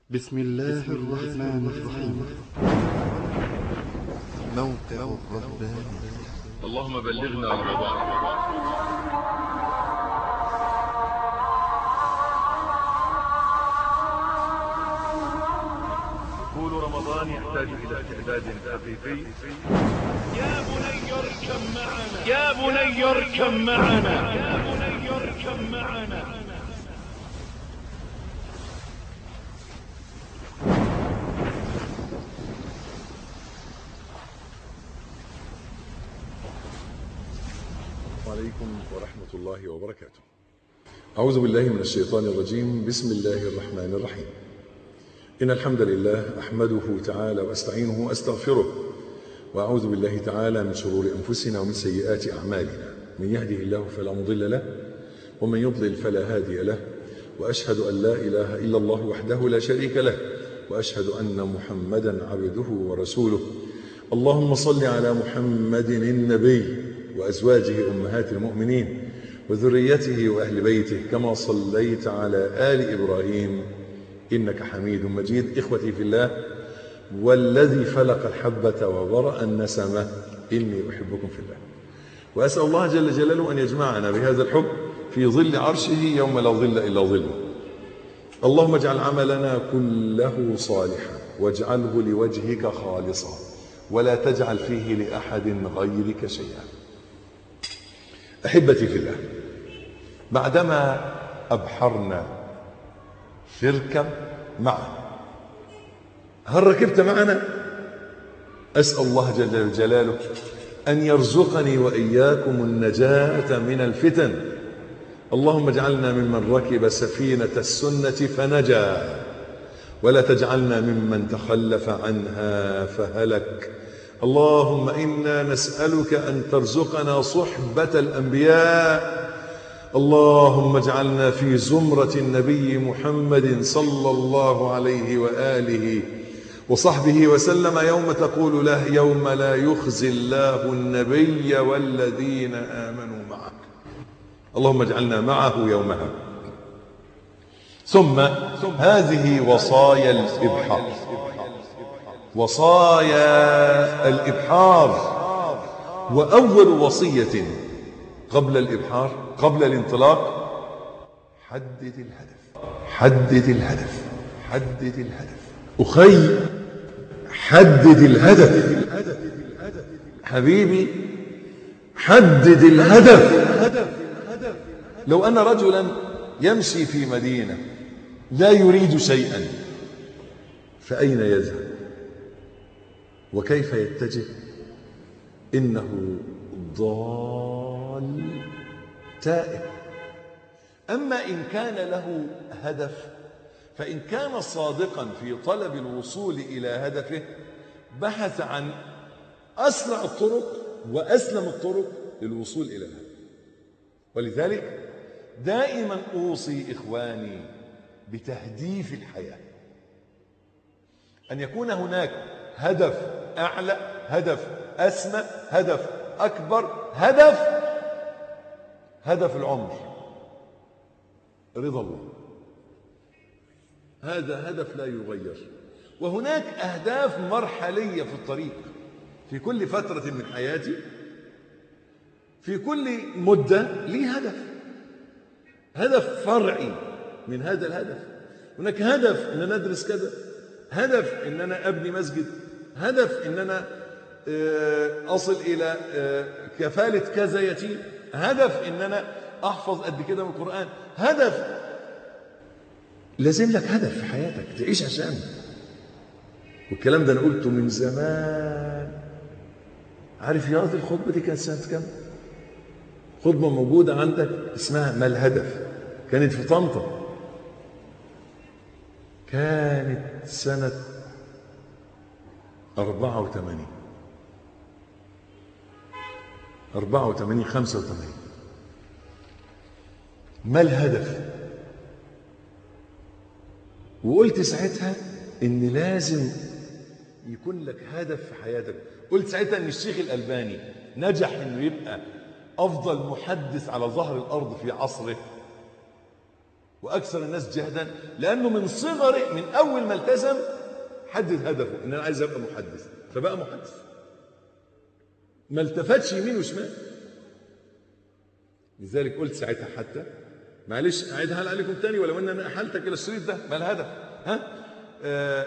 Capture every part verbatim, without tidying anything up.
بسم الله الرحمن الرحيم. موقع الرباني. اللهم بلغنا رمضان. دخول رمضان يحتاج إلى استعداد حقيقي. يا بني اركب معنا يا بني اركب معنا يا بني اركب معنا. عليكم ورحمة الله وبركاته. أعوذ بالله من الشيطان الرجيم. بسم الله الرحمن الرحيم. إن الحمد لله أحمده تعالى وأستعينه وأستغفره، وأعوذ بالله تعالى من شرور أنفسنا ومن سيئات أعمالنا. من يهده الله فلا مضل له، ومن يضلل فلا هادي له، وأشهد أن لا إله إلا الله وحده لا شريك له، وأشهد أن محمدا عبده ورسوله. اللهم صل على محمد النبي وأزواجه أمهات المؤمنين وذريته وأهل بيته كما صليت على آل إبراهيم إنك حميد مجيد. إخوتي في الله، والذي فلق الحبة وبرأ النسمة إني أحبكم في الله، وأسأل الله جل جلاله أن يجمعنا بهذا الحب في ظل عرشه يوم لا ظل إلا ظله. اللهم اجعل عملنا كله صالحا واجعله لوجهك خالصا، ولا تجعل فيه لأحد غيرك شيئا. أحبتي في الله، بعدما أبحرنا فاركب معنا، هل ركبت معنا؟ أسأل الله جل جلاله أن يرزقني وإياكم النجاة من الفتن. اللهم اجعلنا ممن ركب سفينة السنة فنجا، ولا تجعلنا ممن تخلف عنها فهلك. اللهم إنا نسألك أن ترزقنا صحبة الأنبياء. اللهم اجعلنا في زمرة النبي محمد صلى الله عليه وآله وصحبه وسلم يوم تقول له يوم لا يخزي الله النبي والذين آمنوا معه. اللهم اجعلنا معه يومها. ثم هذه وصايا الإبحار، وصايا الإبحار. وأول وصية قبل الإبحار، قبل الانطلاق، حدد الهدف. حدد الهدف حدد الهدف أخي، حدد الهدف. حبيبي، حدد الهدف. لو أن رجلا يمشي في مدينة لا يريد شيئا، فأين يذهب وكيف يتجه؟ إنه ضال تائه. أما إن كان له هدف، فإن كان صادقا في طلب الوصول إلى هدفه بحث عن أسرع الطرق وأسلم الطرق للوصول إلى الهدف. ولذلك دائما أوصي إخواني بتهديف الحياة، أن يكون هناك هدف أعلى، هدف أسمى، هدف أكبر، هدف هدف العمر، رضا الله. هذا هدف لا يغير. وهناك أهداف مرحلية في الطريق، في كل فترة من حياتي، في كل مدة لي هدف، هدف فرعي من هذا الهدف. هناك هدف أن أنا أدرس كذا، هدف أن أنا أبني مسجد، هدف أن أنا أصل إلى كفالة كذا يتيم، هدف أن أنا أحفظ قد كده من القرآن، هدف. لازم لك هدف في حياتك تعيش عشانه. والكلام ده أنا قلته من زمان. عارف يا الخطبة دي كانت سنة كام؟ خطبة موجودة عندك اسمها ما الهدف، كانت في طنطا، كانت سنة أربعة وثمانين أربعة وثمانين خمسة وثمانين. ما الهدف؟ وقلت ساعتها إن لازم يكون لك هدف في حياتك. قلت ساعتها إن الشيخ الألباني نجح إنه يبقى أفضل محدث على ظهر الأرض في عصره وأكثر الناس جهدا، لأنه من صغره من أول ما التزم حدد هدفه إن أنا عايز أبقى محدث، فبقى محدث، ما التفتش يمين وشمال. لذلك قلت ساعتها حتى معلش أعيدها عليكم تاني ولو أن أنا أحلتك إلى الشريط ده، ما الهدف؟ ها؟ آه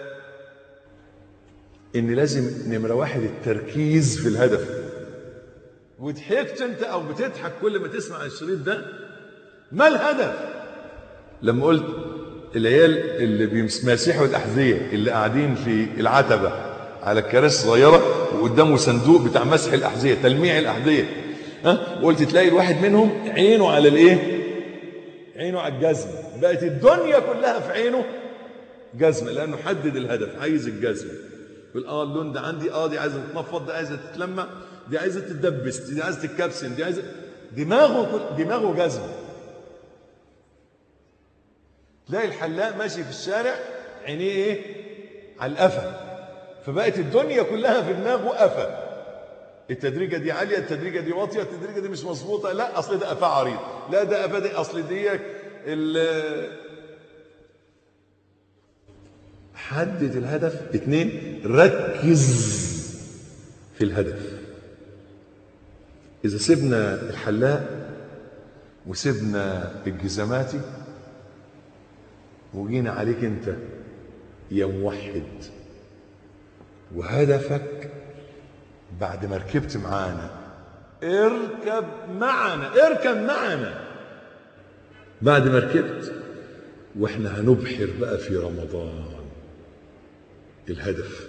إن لازم نمرة واحد التركيز في الهدف. وضحكت أنت أو بتضحك كل ما تسمع الشريط ده، ما الهدف؟ لما قلت العيال اللي بيمسحوا الأحذية اللي قاعدين في العتبة على الكراسي صغيرة وقدامه صندوق بتاع مسح الأحذية تلميع الأحذية، ها؟ وقلت تلاقي الواحد منهم عينه على الإيه؟ عينه على الجزمة، بقت الدنيا كلها في عينه جزمة، لأنه حدد الهدف، عايز الجزمة. يقول اه اللون ده عندي، اه دي عايزة تتنفض، دي عايزة تتلمع، دي عايزة تتدبس، دي عايزة تتكبسن، دي عايزة، دماغه كل... دماغه جزمة. تلاقي الحلاق ماشي في الشارع عينيه ايه؟ على القفا، فبقت الدنيا كلها في دماغه قفا. التدريجه دي عاليه، التدريجه دي واطيه، التدريجه دي مش مظبوطه، لا اصل ده قفا عريض، لا ده قفا دي اصل دي ال حدد الهدف. اتنين، ركز في الهدف. اذا سيبنا الحلاق وسيبنا الجزماتي وجينا عليك انت يا موحد وهدفك بعد ما ركبت معانا، اركب معنا، اركب معنا بعد ما ركبت، واحنا هنبحر بقى في رمضان الهدف.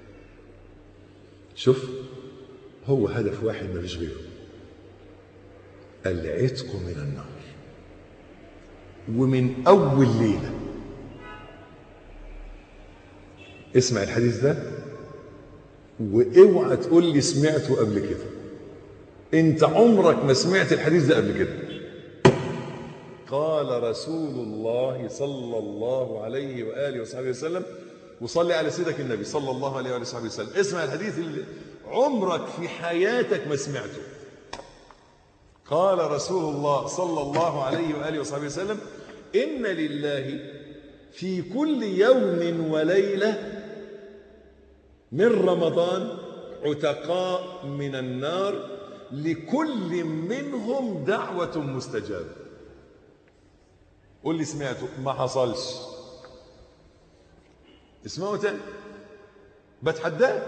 شوف، هو هدف واحد ما فيش غيره، العتق من النار. ومن اول ليله اسمع الحديث ده واوعى تقول لي سمعته قبل كده، انت عمرك ما سمعت الحديث ده قبل كده. قال رسول الله صلى الله عليه واله وصحبه وسلم، وصلي على سيدك النبي صلى الله عليه واله وصحبه وسلم، اسمع الحديث اللي عمرك في حياتك ما سمعته. قال رسول الله صلى الله عليه واله وصحبه وسلم: ان لله في كل يوم وليله من رمضان عتقاء من النار لكل منهم دعوة مستجابة. قول لي سمعته؟ ما حصلش. اسمعوا تاني، بتحداك.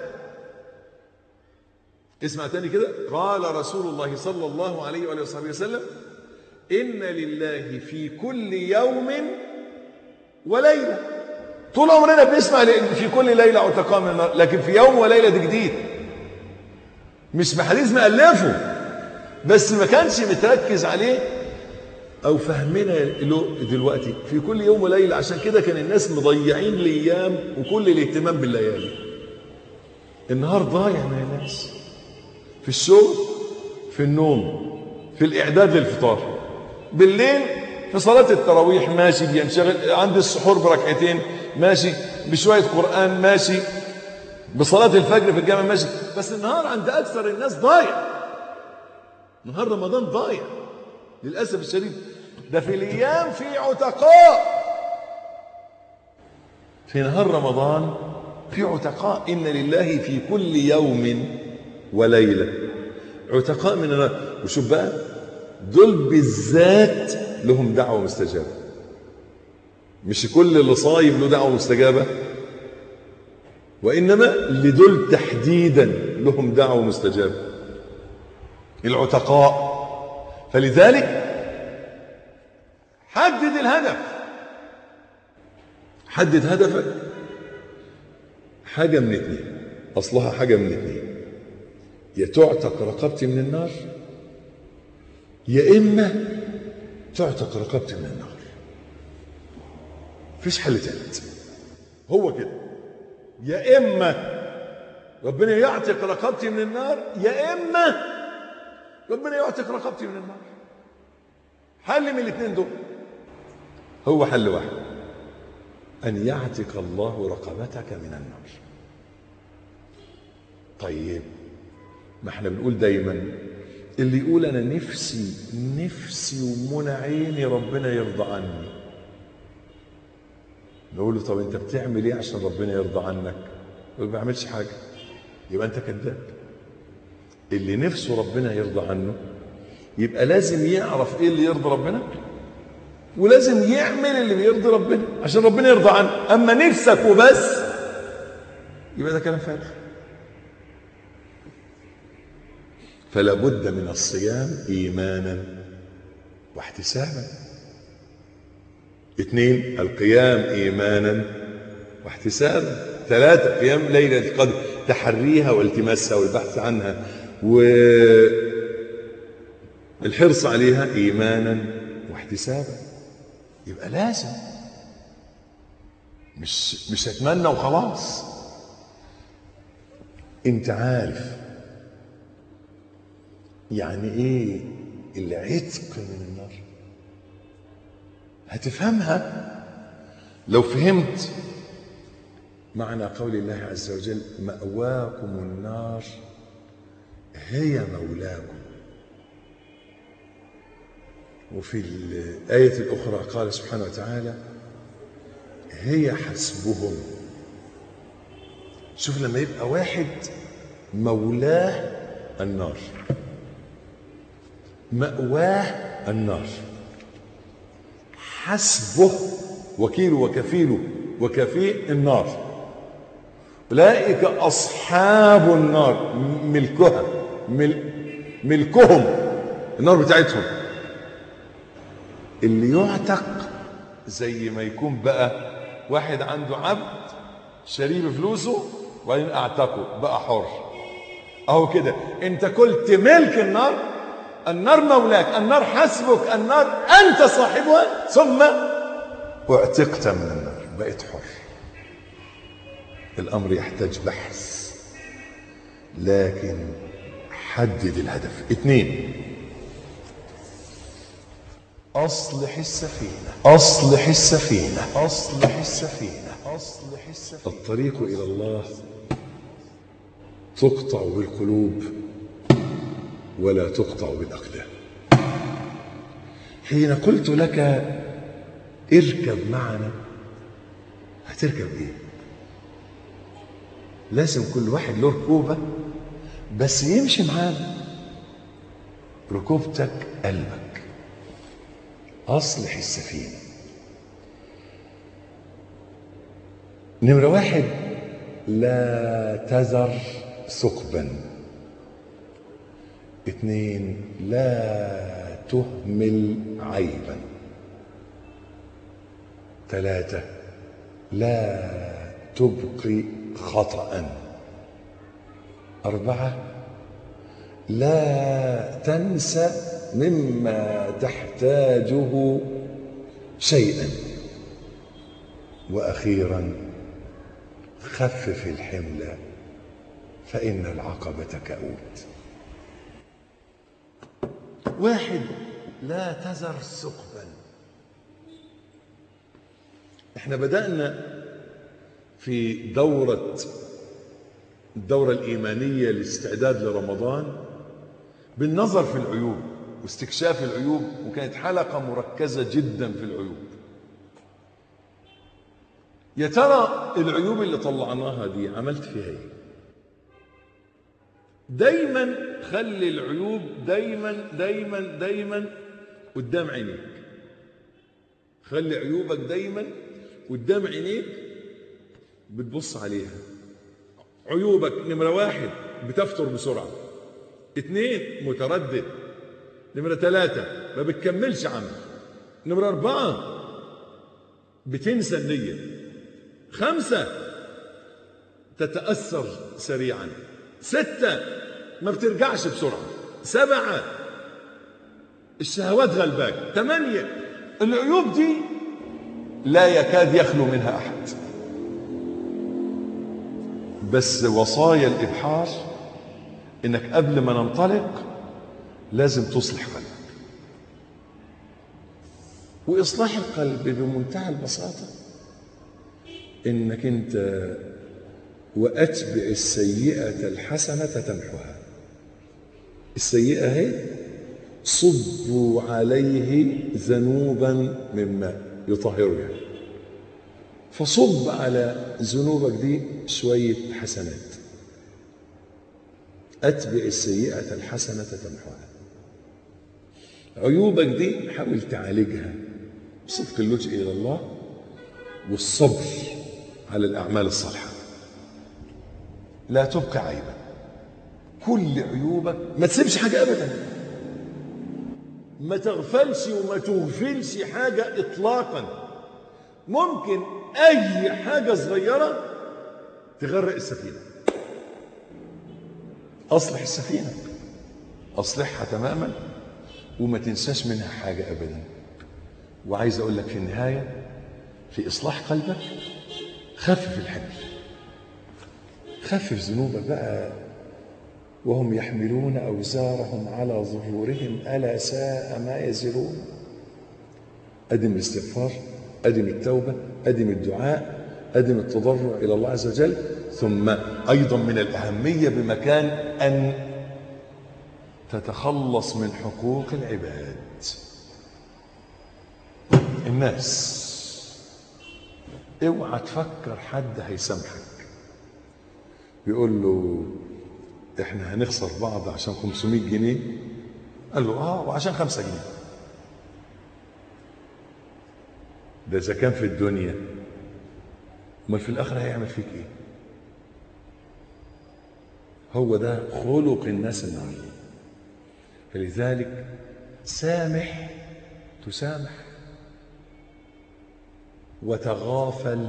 اسمع تاني كده. قال رسول الله صلى الله عليه وآله وصحبه وسلم: إن لله في كل يوم وليلة. طول عمرنا بنسمع في كل ليلة عتقاء من النار، لكن في يوم وليلة دي جديد، مش بحديث مألفه، بس ما كانش متركز عليه أو فهمنا له دلوقتي في كل يوم وليلة. عشان كده كان الناس مضيعين الأيام وكل الاهتمام بالليالي. النهار ضايع من الناس في الشغل، في النوم، في الإعداد للفطار، بالليل في صلاة التراويح ماشي بينشغل، عند السحور بركعتين ماشي، بشوية قرآن ماشي، بصلاة الفجر في الجامع ماشي. بس النهار عند أكثر الناس ضايع. نهار رمضان ضايع للأسف الشديد. ده في الأيام في عتقاء، في نهار رمضان في عتقاء. إن لله في كل يوم وليلة عتقاء من النار. وشوف بقى، دول بالذات لهم دعوة مستجابة، مش كل اللي صايم له دعوة مستجابة، وإنما لدول تحديدا لهم دعوة مستجابة، العتقاء. فلذلك حدد الهدف، حدد هدفك. حاجة من اتنين، أصلها حاجة من اتنين: يا تعتق رقبتي من النار، يا إما تعتق رقبتي من النار. مفيش حل تالت، هو كده. يا إما ربنا يعتق رقبتي من النار، يا إما ربنا يعتق رقبتي من النار. حل من الاثنين دول، هو حل واحد: أن يعتق الله رقبتك من النار. طيب، ما احنا بنقول دايما اللي يقول أنا نفسي نفسي ومنى عيني ربنا يرضى عني، نقول له طب انت بتعمل ايه عشان ربنا يرضى عنك؟ ما بعملش حاجه. يبقى انت كذاب. اللي نفسه ربنا يرضى عنه يبقى لازم يعرف ايه اللي يرضي ربنا، ولازم يعمل اللي بيرضي ربنا عشان ربنا يرضى عنه. اما نفسك وبس يبقى ده كلام فارغ. فلا بد من الصيام ايمانا واحتسابا. اثنين، القيام ايمانا واحتسابا. ثلاثة، قيام ليلة القدر، تحريها والتماسها والبحث عنها والحرص عليها ايمانا واحتسابا. يبقى لازم، مش مش هتمنى وخلاص. انت عارف يعني ايه العتق من النار؟ هتفهمها لو فهمت معنى قول الله عز وجل: مأواكم النار هي مولاكم. وفي الآية الأخرى قال سبحانه وتعالى: هي حسبهم. شوف لما يبقى واحد مولاه النار، مأواه النار، حسبه وكيله وكفيله وكفيه النار، أولئك أصحاب النار، ملكها ملكهم النار بتاعتهم. اللي يعتق زي ما يكون بقى واحد عنده عبد شاريه بفلوسه وبعدين اعتقه بقى حر. اهو كده انت كنت ملك النار، النار مولاك، النار حسبك، النار انت صاحبها، ثم اعتقت من النار بقيت حر. الامر يحتاج بحث، لكن حدد الهدف. اثنين، أصلح السفينة، أصلح السفينة، أصلح السفينة، أصلح السفينة. الطريق إلى الله تقطع بالقلوب ولا تقطع بالأقدام. حين قلت لك اركب معنا، هتركب إيه؟ لازم كل واحد له ركوبة بس يمشي معانا. ركوبتك قلبك. أصلح السفينة. نمرة واحد، لا تذر ثقبا. اثنين، لا تهمل عيبا. ثلاثة، لا تبقي خطأ. أربعة، لا تنسى مما تحتاجه شيئا. وأخيرا، خفف الحمل فإن العقبة كؤود. واحد، لا تذر ثقبا. احنا بدأنا في دورة الدورة الإيمانية للاستعداد لرمضان بالنظر في العيوب واستكشاف العيوب، وكانت حلقة مركزة جدا في العيوب. يا ترى العيوب اللي طلعناها دي عملت فيها ايه؟ دايما خلي العيوب دايما دايما دايما قدام عينيك. خلي عيوبك دايما قدام عينيك بتبص عليها. عيوبك: نمرة واحد، بتفتر بسرعة. اثنين، متردد. نمرة ثلاثة، ما بتكملش عمل. نمرة أربعة، بتنسى النية. خمسة، تتأثر سريعا. ستة، ما بترجعش بسرعة. سبعة، الشهوات غلباك. ثمانية، العيوب دي لا يكاد يخلو منها أحد. بس وصايا الإبحار إنك قبل ما ننطلق لازم تصلح قلبك. وإصلاح القلب بمنتهى البساطة إنك أنت وأتبع السيئة الحسنة تمحها. السيئة هي صبوا عليه ذنوبا من ماء يطهره يعني. فصب على ذنوبك دي شوية حسنات. أتبع السيئة الحسنة تمحوها. عيوبك دي حاول تعالجها بصدق اللجوء إلى الله والصبر على الأعمال الصالحة. لا تبقى عيبا، كل عيوبك ما تسيبش حاجة أبدا، ما تغفلش وما تغفلش حاجة إطلاقا. ممكن أي حاجة صغيرة تغرق السفينة. أصلح السفينة، أصلحها تماما وما تنساش منها حاجة أبدا. وعايز أقول لك في النهاية في إصلاح قلبك خفف الحمل، خفف ذنوبك بقى. وهم يحملون أوزارهم على ظهورهم ألا ساء ما يزرون. أدم الاستغفار، أدم التوبة، أدم الدعاء، أدم التضرع إلى الله عز وجل. ثم أيضا من الأهمية بمكان أن تتخلص من حقوق العباد. الناس اوعى تفكر حد هيسامحك بيقول له احنا هنخسر بعض عشان خمسمائة جنيه، قال له اه وعشان خمسة جنيه. ده اذا كان في الدنيا، امال في الاخره هيعمل فيك ايه؟ هو ده خلق الناس النهارده. فلذلك سامح تسامح، وتغافل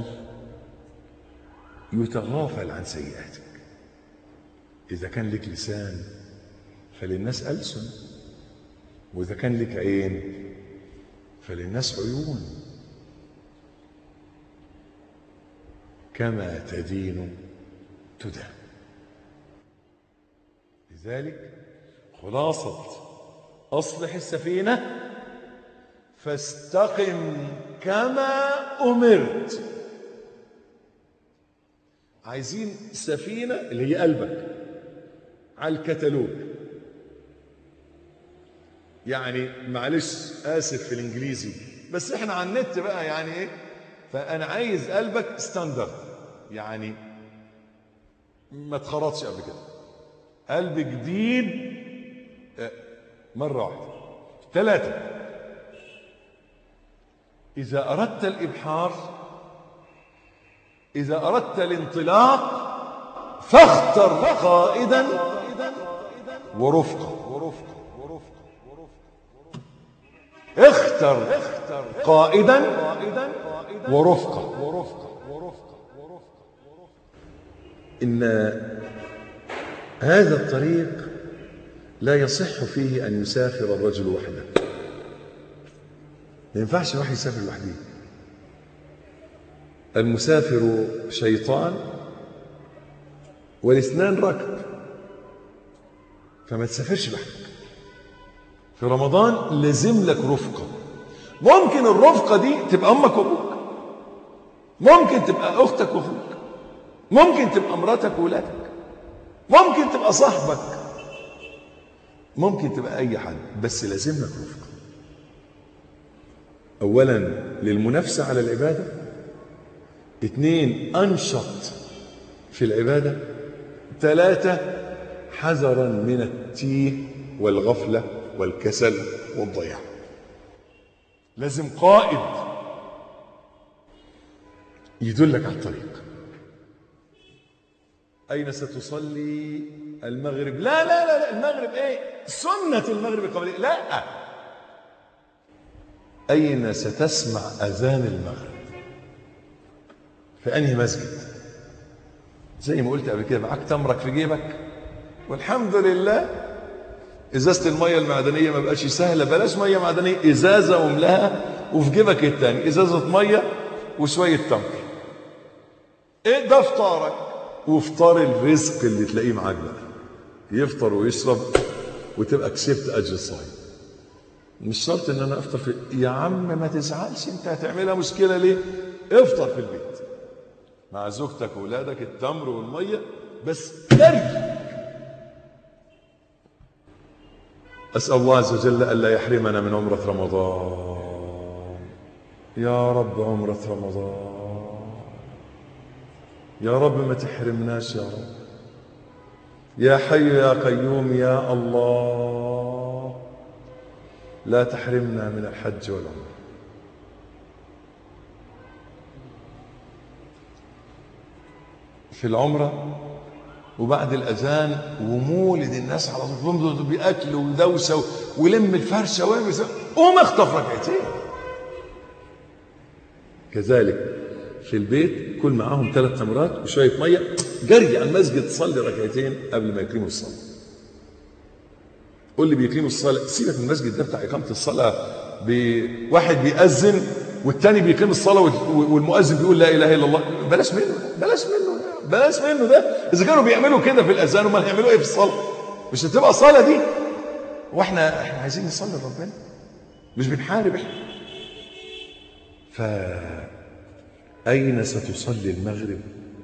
يتغافل عن سيئاتك. إذا كان لك لسان فللناس ألسن، وإذا كان لك عين فللناس عيون. كما تدين تدان. لذلك خلاصة أصلح السفينة فاستقم كما أمرت. عايزين سفينة اللي هي قلبك على الكتالوج. يعني معلش آسف في الإنجليزي، بس إحنا على النت بقى يعني إيه. فأنا عايز قلبك ستاندرد، يعني ما تخرطش قبل كده. قلب جديد مرة واحدة. ثلاثة، إذا أردت الإبحار، إذا أردت الانطلاق فاختر قائدا ورفقا. اختر قائدا ورفقا. إن هذا الطريق لا يصح فيه أن يسافر الرجل وحده. ما ينفعش واحد يسافر لوحده. المسافر شيطان والاثنان ركب. فما تسافرش لوحدك. في رمضان لازم لك رفقة. ممكن الرفقة دي تبقى أمك وأبوك، ممكن تبقى أختك وأخوك، ممكن تبقى مراتك وولادك، ممكن تبقى صاحبك، ممكن تبقى أي حد، بس لازم لك رفقة. أولا للمنافسة على العبادة، اثنين أنشط في العبادة، ثلاثة حذرا من التيه والغفلة والكسل والضياع. لازم قائد يدلك على الطريق. أين ستصلي المغرب؟ لا لا لا, لا. المغرب إيه؟ سنة المغرب قبل. لا، أين ستسمع أذان المغرب؟ في أنهي مسجد؟ زي ما قلت قبل كده، معاك تمرك في جيبك والحمد لله. ازازه الميه المعدنيه ما بقاش سهله، بلاش ميه معدنيه، ازازه واملاها وفي جيبك الثاني ازازه ميه وشويه تمر. ايه ده؟ فطارك وفطار الرزق اللي تلاقيه معاك بقى. يفطر ويشرب وتبقى كسبت اجر الصايم. مش شرط ان انا افطر في يا عم ما تزعلش، انت هتعملها مشكله ليه؟ افطر في البيت مع زوجتك واولادك، التمر والميه بس. ارجع. أسأل الله عز وجل ألا يحرمنا من عمرة رمضان. يا رب عمرة رمضان. يا رب ما تحرمناش يا رب. يا حي يا قيوم يا الله لا تحرمنا من الحج والعمرة. في العمرة وبعد الأذان ومولد الناس على طول بأكل ودوسة ولم الفرشة ويعمل قوم اخطف ركعتين. كذلك في البيت كل معاهم ثلاث تمرات وشوية مية، جري على المسجد تصلي ركعتين قبل ما يقيموا الصلاة. قول لي بيقيموا الصلاة، سيبك من المسجد ده بتاع إقامة الصلاة، بواحد بيأذن والتاني بيقيم الصلاة والمؤذن بيقول لا إله إلا الله، بلاش منه بلاش منه بلاش منه ده. إذا كانوا بيعملوا كده في الأذان امال هيعملوا إيه في الصلاة؟ مش هتبقى الصلاة دي. وإحنا إحنا عايزين نصلي لربنا مش بنحارب إحنا. فأين ستصلي المغرب؟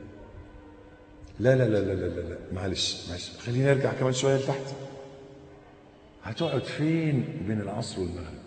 لا لا لا لا لا لا معلش معلش خلينا نرجع كمان شوية لتحت. هتقعد فين بين العصر والمغرب؟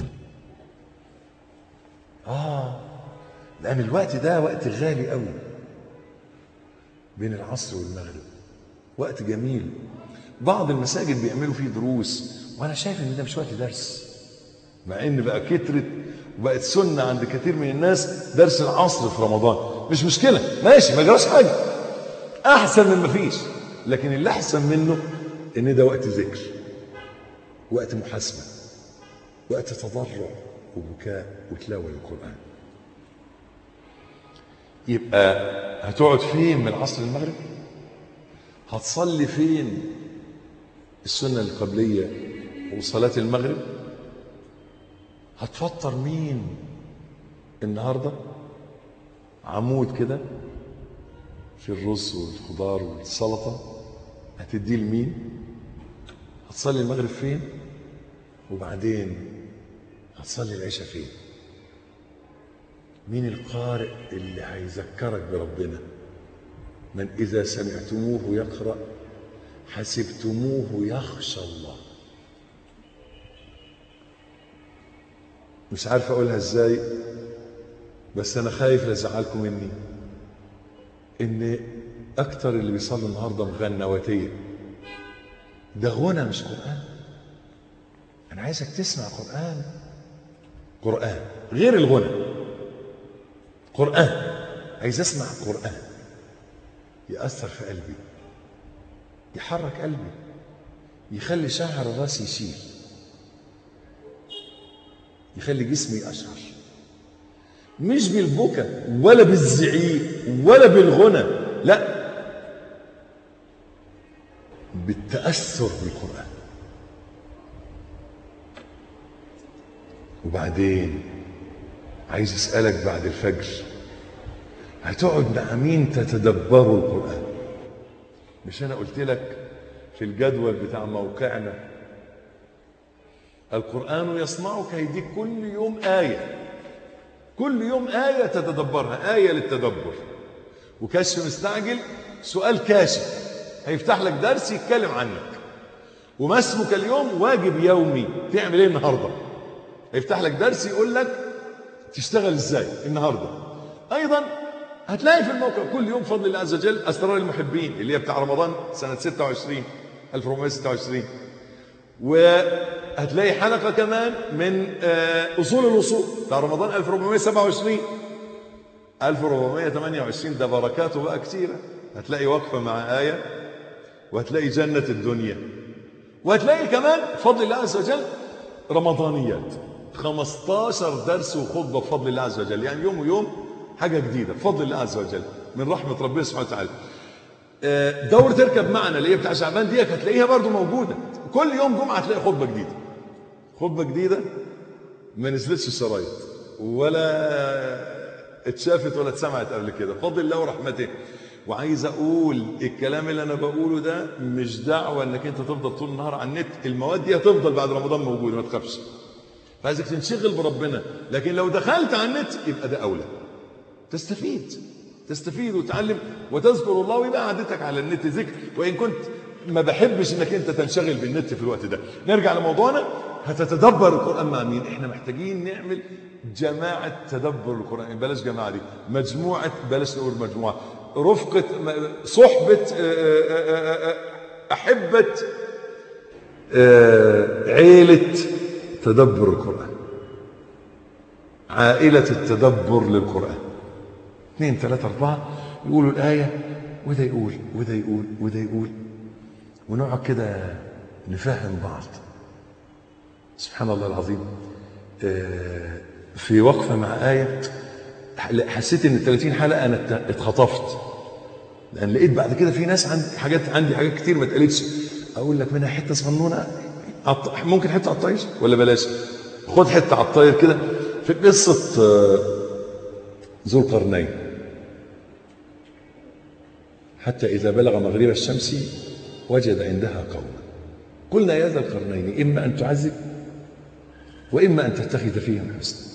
آه لأن الوقت ده وقت غالي قوي بين العصر والمغرب، وقت جميل. بعض المساجد بيعملوا فيه دروس وأنا شايف إن ده مش وقت درس، مع إن بقى كترت وبقت سنة عند كثير من الناس درس العصر في رمضان. مش مشكلة ماشي ما جراش حاجة، أحسن من ما فيش، لكن اللي أحسن منه إن ده وقت ذكر، وقت محاسبة، وقت تضرع وبكاء وتلاوة للقرآن. يبقى هتقعد فين من العصر للمغرب؟ هتصلي فين السنة القبلية وصلاة المغرب؟ هتفطر مين النهاردة؟ عمود كده في الرز والخضار والسلطة هتديه لمين؟ هتصلي المغرب فين؟ وبعدين هتصلي العشاء فين؟ مين القارئ اللي هيذكرك بربنا؟ من إذا سمعتموه يقرأ حسبتموه يخشى الله. مش عارف أقولها إزاي بس أنا خايف لازعلكم مني، إن أكتر اللي بيصلوا النهاردة مغنواتية. ده غنى مش قرآن. أنا عايزك تسمع قرآن، قرآن غير الغنى، قرآن. عايز أسمع قرآن يأثر في قلبي، يحرك قلبي، يخلي شعر راسي يشيل، يخلي جسمي أشعر، مش بالبكا ولا بالزعيق ولا بالغنى، لا، بالتأثر بالقرآن. وبعدين عايز أسألك بعد الفجر هتقعد مع مين تتدبروا القرآن؟ مش أنا قلت لك في الجدول بتاع موقعنا القرآن يصنعك، هيديك كل يوم آية، كل يوم آية تتدبرها، آية للتدبر. وكشف مستعجل سؤال كاشف هيفتح لك درس يتكلم عنك. وما اسمك اليوم واجب يومي تعمل ايه النهارده، هيفتح لك درس يقول لك تشتغل ازاي النهارده. ايضا هتلاقي في الموقع كل يوم بفضل الله عز وجل اسرار المحبين اللي هي بتاع رمضان سنه ستة وعشرين ألف وأربعمائة وستة وعشرين، وهتلاقي حلقه كمان من اصول الوصول بتاع رمضان ألف وأربعمائة وسبعة وعشرين ألف وأربعمائة وثمانية وعشرين، ده بركاته بقى كتيره. هتلاقي وقفه مع ايه، وهتلاقي جنه الدنيا، وهتلاقي كمان بفضل الله عز وجل رمضانيات خمستاشر درس وخطبه بفضل الله عز وجل، يعني يوم ويوم حاجه جديده بفضل الله عز وجل من رحمه ربنا سبحانه وتعالى. دور تركب معنا اللي هي بتاع شعبان ديت هتلاقيها برضو موجوده، كل يوم جمعه هتلاقي خطبه جديده، خطبه جديده ما نزلتش الشرايط ولا اتشافت ولا اتسمعت قبل كده بفضل الله ورحمته. وعايز اقول الكلام اللي انا بقوله ده مش دعوه انك انت تفضل طول النهار على النت، المواد دي هتفضل بعد رمضان موجوده ما تخافش، فعايزك تنشغل بربنا. لكن لو دخلت على النت يبقى ده اولى، تستفيد تستفيد وتعلم وتذكر الله، ويبقى عادتك على النت ذكر. وان كنت ما بحبش انك انت تنشغل بالنت في الوقت ده. نرجع لموضوعنا، هتتدبر القرآن مع مين؟ احنا محتاجين نعمل جماعة تدبر القرآن، بلاش جماعة دي، مجموعة، بلاش نقول مجموعة، رفقة، صحبة، أحبة، عيلة تدبر القرآن، عائلة التدبر للقرآن. اثنين ثلاثة أربعة يقولوا الآية وده يقول وده يقول وده يقول، ونقعد كده نفهم بعض. سبحان الله العظيم. في وقفة مع آية حسيت ان ثلاثين حلقة انا اتخطفت، لان لقيت بعد كده في ناس عندي حاجات عندي حاجات كتير ما اتقالتش، اقول لك منها حته صغنونه. ممكن حته على الطاير ولا بلاش؟ خد حته على الطاير كده في قصه ذو القرنين. حتى اذا بلغ مغرب الشمس وجد عندها قوما قلنا يا ذا القرنين اما ان تعذب واما ان تتخذ فيهم حسنا.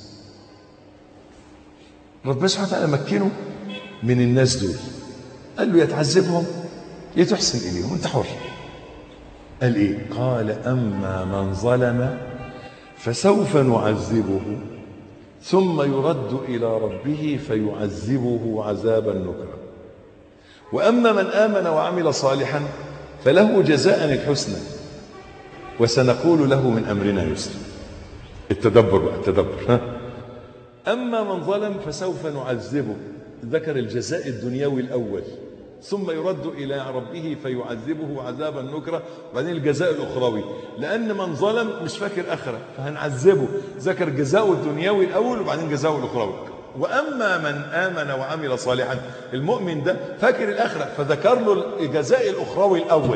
ربنا سبحانه وتعالى مكنه من الناس دول، قال له يا تعذبهم يا تحسن اليهم، انت حر. قال ايه؟ قال اما من ظلم فسوف نعذبه ثم يرد الى ربه فيعذبه عذابا نكرا، واما من امن وعمل صالحا فله جزاء الحسنى وسنقول له من امرنا يسرا. التدبر بقى، التدبر. ها؟ أما من ظلم فسوف نعذبه، ذكر الجزاء الدنيوي الأول، ثم يرد إلى ربه فيعذبه عذابا نكرا، وبعدين الجزاء الأخروي، لأن من ظلم مش فاكر آخرة فهنعذبه، ذكر جزاء الدنيوي الأول وبعدين جزاء الأخروي. وأما من آمن وعمل صالحا، المؤمن ده فاكر الآخرة فذكر له الجزاء الأخروي الأول.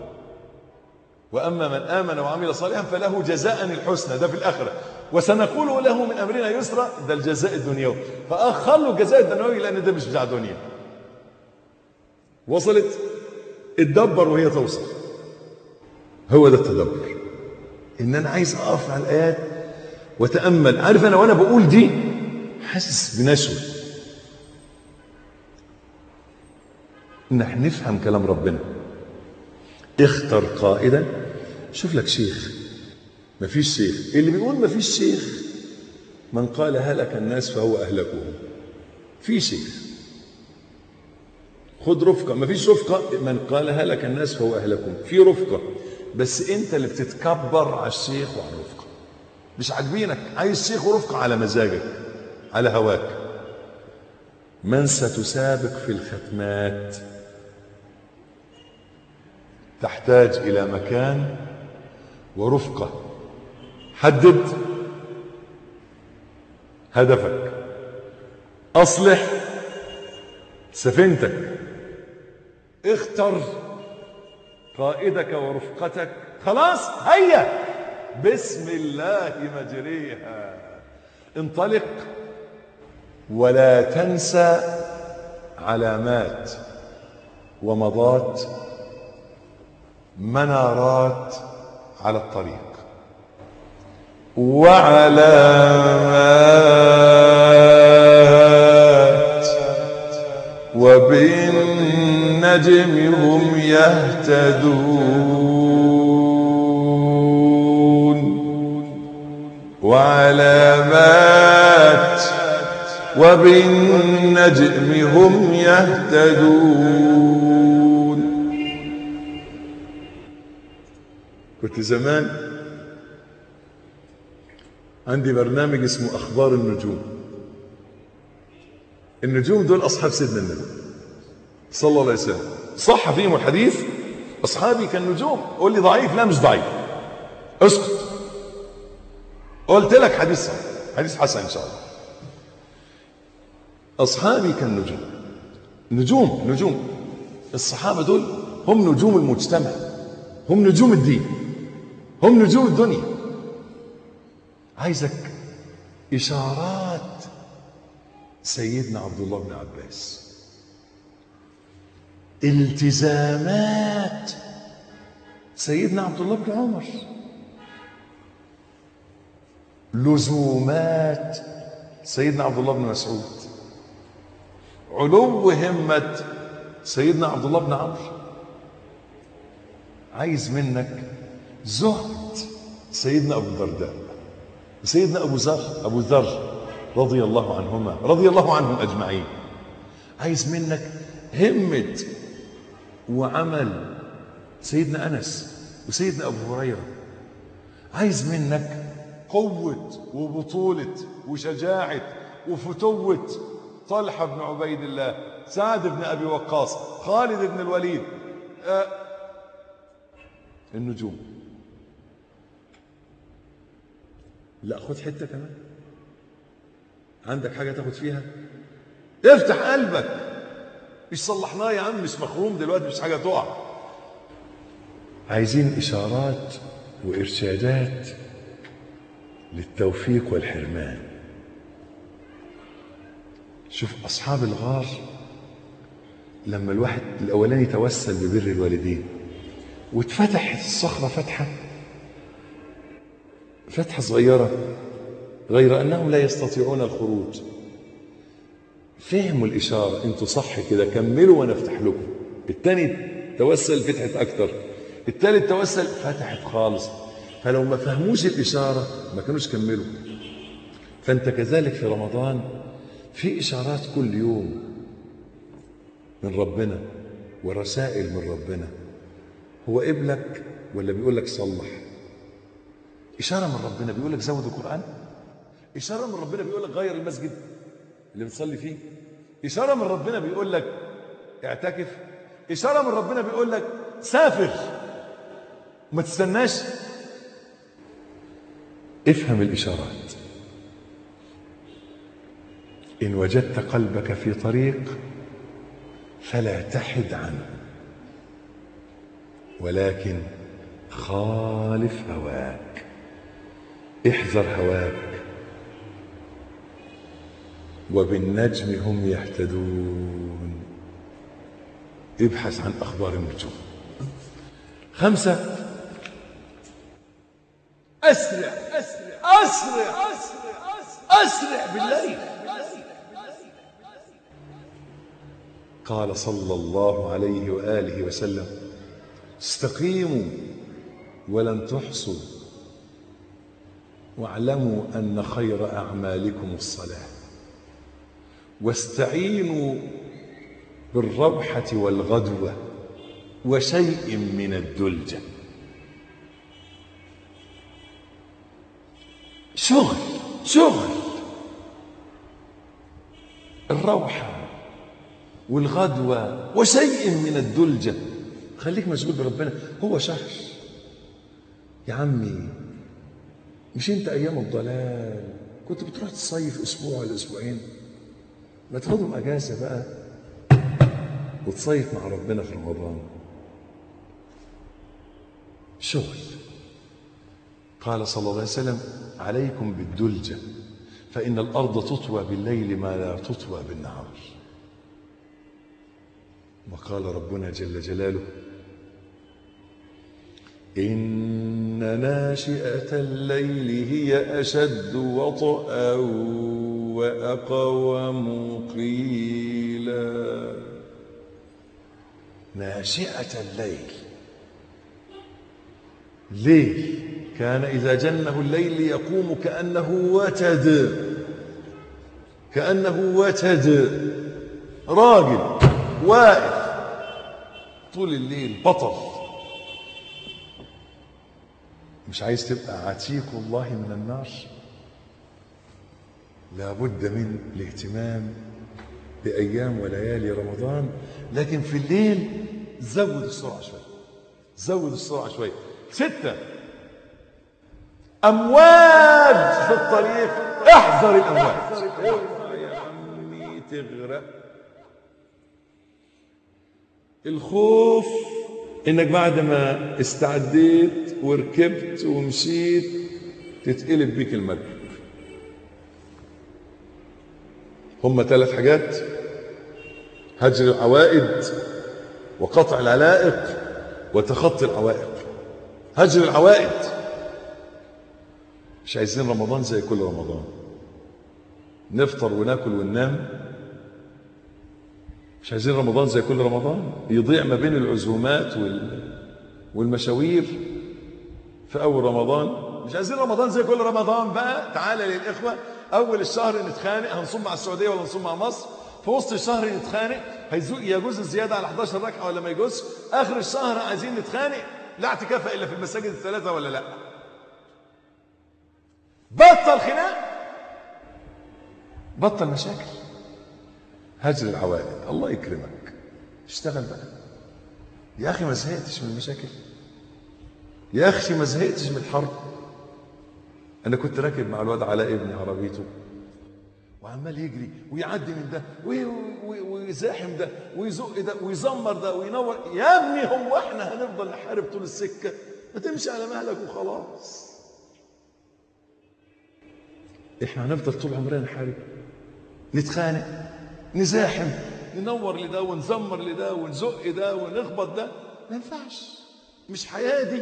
وأما من آمن وعمل صالحا فله جزاء الحسنى، ده في الآخرة، وسنقول له من أمرنا يسرا، ده الجزاء الدنيوي. فأخر له الجزاء الدنيوي لأن ده مش بتاع دنيا. وصلت؟ اتدبر وهي توصل. هو ده التدبر، إن أنا عايز أقف على الآيات وتأمل. عارف أنا وأنا بقول دي حاسس بنشوة إن احنا نفهم كلام ربنا. اختر قائدا. شوف لك شيخ، مفيش شيخ. اللي بيقول مفيش شيخ من قال هلك الناس فهو أهلكهم. في شيخ، خد رفقة. مفيش رفقة من قال هلك الناس فهو أهلكهم، في رفقة، بس انت اللي بتتكبر على الشيخ وعلى الرفقة. مش عاجبينك، عايز شيخ ورفقة على مزاجك على هواك. من ستسابق في الختمات تحتاج إلى مكان ورفقة. حدد هدفك، أصلح سفينتك، اختر قائدك ورفقتك. خلاص هيا، بسم الله مجريها، انطلق. ولا تنسى علامات ومضات منارات على الطريق. وعلامات وبالنجم هم يهتدون. وعلامات وبالنجم هم يهتدون. كنت زمان عندي برنامج اسمه أخبار النجوم. النجوم دول أصحاب سيدنا النبي صلى الله عليه وسلم، صح فيهم الحديث أصحابي كالنجوم. قول لي ضعيف، لا مش ضعيف، اسكت. قلت لك حديث حديث حسن إن شاء الله. أصحابي كالنجوم، نجوم نجوم. الصحابة دول هم نجوم المجتمع، هم نجوم الدين، هم نجوم الدنيا. عايزك إشارات سيدنا عبد الله بن عباس، التزامات سيدنا عبد الله بن عمر، لزومات سيدنا عبد الله بن مسعود، علو همة سيدنا عبد الله بن عمرو. عايز منك زهد سيدنا أبو الدرداء وسيدنا أبو ذر أبو ذر رضي الله عنهما، رضي الله عنهم أجمعين. عايز منك همة وعمل سيدنا أنس وسيدنا أبو هريرة. عايز منك قوة وبطولة وشجاعة وفتوة طلحة بن عبيد الله، سعد بن أبي وقاص، خالد بن الوليد، آه النجوم. لا خد حتة كمان، عندك حاجة تاخد فيها؟ افتح قلبك. مش صلحناه يا عم، مش مخروم دلوقتي، مش حاجة تقع. عايزين إشارات وإرشادات للتوفيق والحرمان. شوف أصحاب الغار لما الواحد الأولاني توسل ببر الوالدين واتفتحت الصخرة فتحة فتحة صغيرة، غير أنهم لا يستطيعون الخروج. فهموا الإشارة، انتوا صح كده، كملوا وأنا أفتح لكم. التاني توسل فتحت أكتر، التالت توسل فتحت خالص. فلو ما فهموش الإشارة ما كانوش كملوا. فأنت كذلك في رمضان في إشارات كل يوم من ربنا ورسائل من ربنا. هو قبلك ولا بيقول لك صلح؟ إشارة من ربنا بيقول لك زود القرآن، إشارة من ربنا بيقول لك غير المسجد اللي بتصلي فيه، إشارة من ربنا بيقول لك اعتكف، إشارة من ربنا بيقول لك سافر وما تستناش. افهم الإشارات. إن وجدت قلبك في طريق فلا تحد عنه، ولكن خالف هواك. احذر هواك. وبالنجم هم يهتدون. ابحث عن أخبار النجوم. خمسة، أسرع أسرع أسرع أسرع بالليل. قال صلى الله عليه وآله وسلم: استقيموا ولن تحصوا، واعلموا أن خير أعمالكم الصلاة، واستعينوا بالروحة والغدوة وشيء من الدلجة. شغل شغل الروحة والغدوة وشيء من الدلجة. خليك مشغول بربنا. هو شهر يا عمي، مش انت ايام الضلال كنت بتروح تصيف اسبوع ولا اسبوعين؟ ما تاخدهم اجازه بقى وتصيف مع ربنا في رمضان. شغل. قال صلى الله عليه وسلم: عليكم بالدلجة فإن الأرض تطوى بالليل ما لا تطوى بالنهار. وقال ربنا جل جلاله: إن ناشئة الليل هي أشد وطئا وأقوم قيلا. ناشئة الليل. ليل كان إذا جنه الليل يقوم كأنه وتد، كأنه وتد، راجل واقف طول الليل بطل. مش عايز تبقى عتيق الله من النار؟ لابد من الاهتمام بأيام وليالي رمضان. لكن في الليل زود السرعة شوية، زود السرعة شوية. ستة، أمواج في الطريق، احذر الأمواج. يا عمي تغرق. الخوف إنك بعد ما استعديت وركبت ومشيت تتقلب بيك المركب. هم ثلاث حاجات: هجر العوائد وقطع العلائق وتخطي العوائق. هجر العوائد، مش عايزين رمضان زي كل رمضان نفطر وناكل وننام. مش عايزين رمضان زي كل رمضان يضيع ما بين العزومات والمشاوير في أول رمضان. مش عايزين رمضان زي كل رمضان بقى. تعالى للإخوة، أول الشهر نتخانق هنصوم مع السعودية ولا نصوم مع مصر، في وسط الشهر نتخانق، هيزوق يجوز الزياده على احداشر ركعه ولا ما يجوزش؟ اخر الشهر عايزين نتخانق، لا اعتكاف الا في المساجد الثلاثه ولا لا؟ بطل خناق، بطل مشاكل، هجر العوائد. الله يكرمك، اشتغل بقى يا اخي. ما زهقتش من المشاكل يا اخي؟ ما زهقتش من الحرب؟ انا كنت راكب مع الواد علاء ابني عربيته وعمال يجري ويعدي من ده ويزاحم ده ويزق ده ويزمر ده وينور. يا ابني هو احنا هنفضل نحارب طول السكه؟ ما تمشي على مهلك وخلاص. احنا هنفضل طول عمرنا نحارب، نتخانق، نزاحم، ننور لده ونزمر لده ونزق ده ونخبط ده؟ ما ينفعش، مش حياه دي.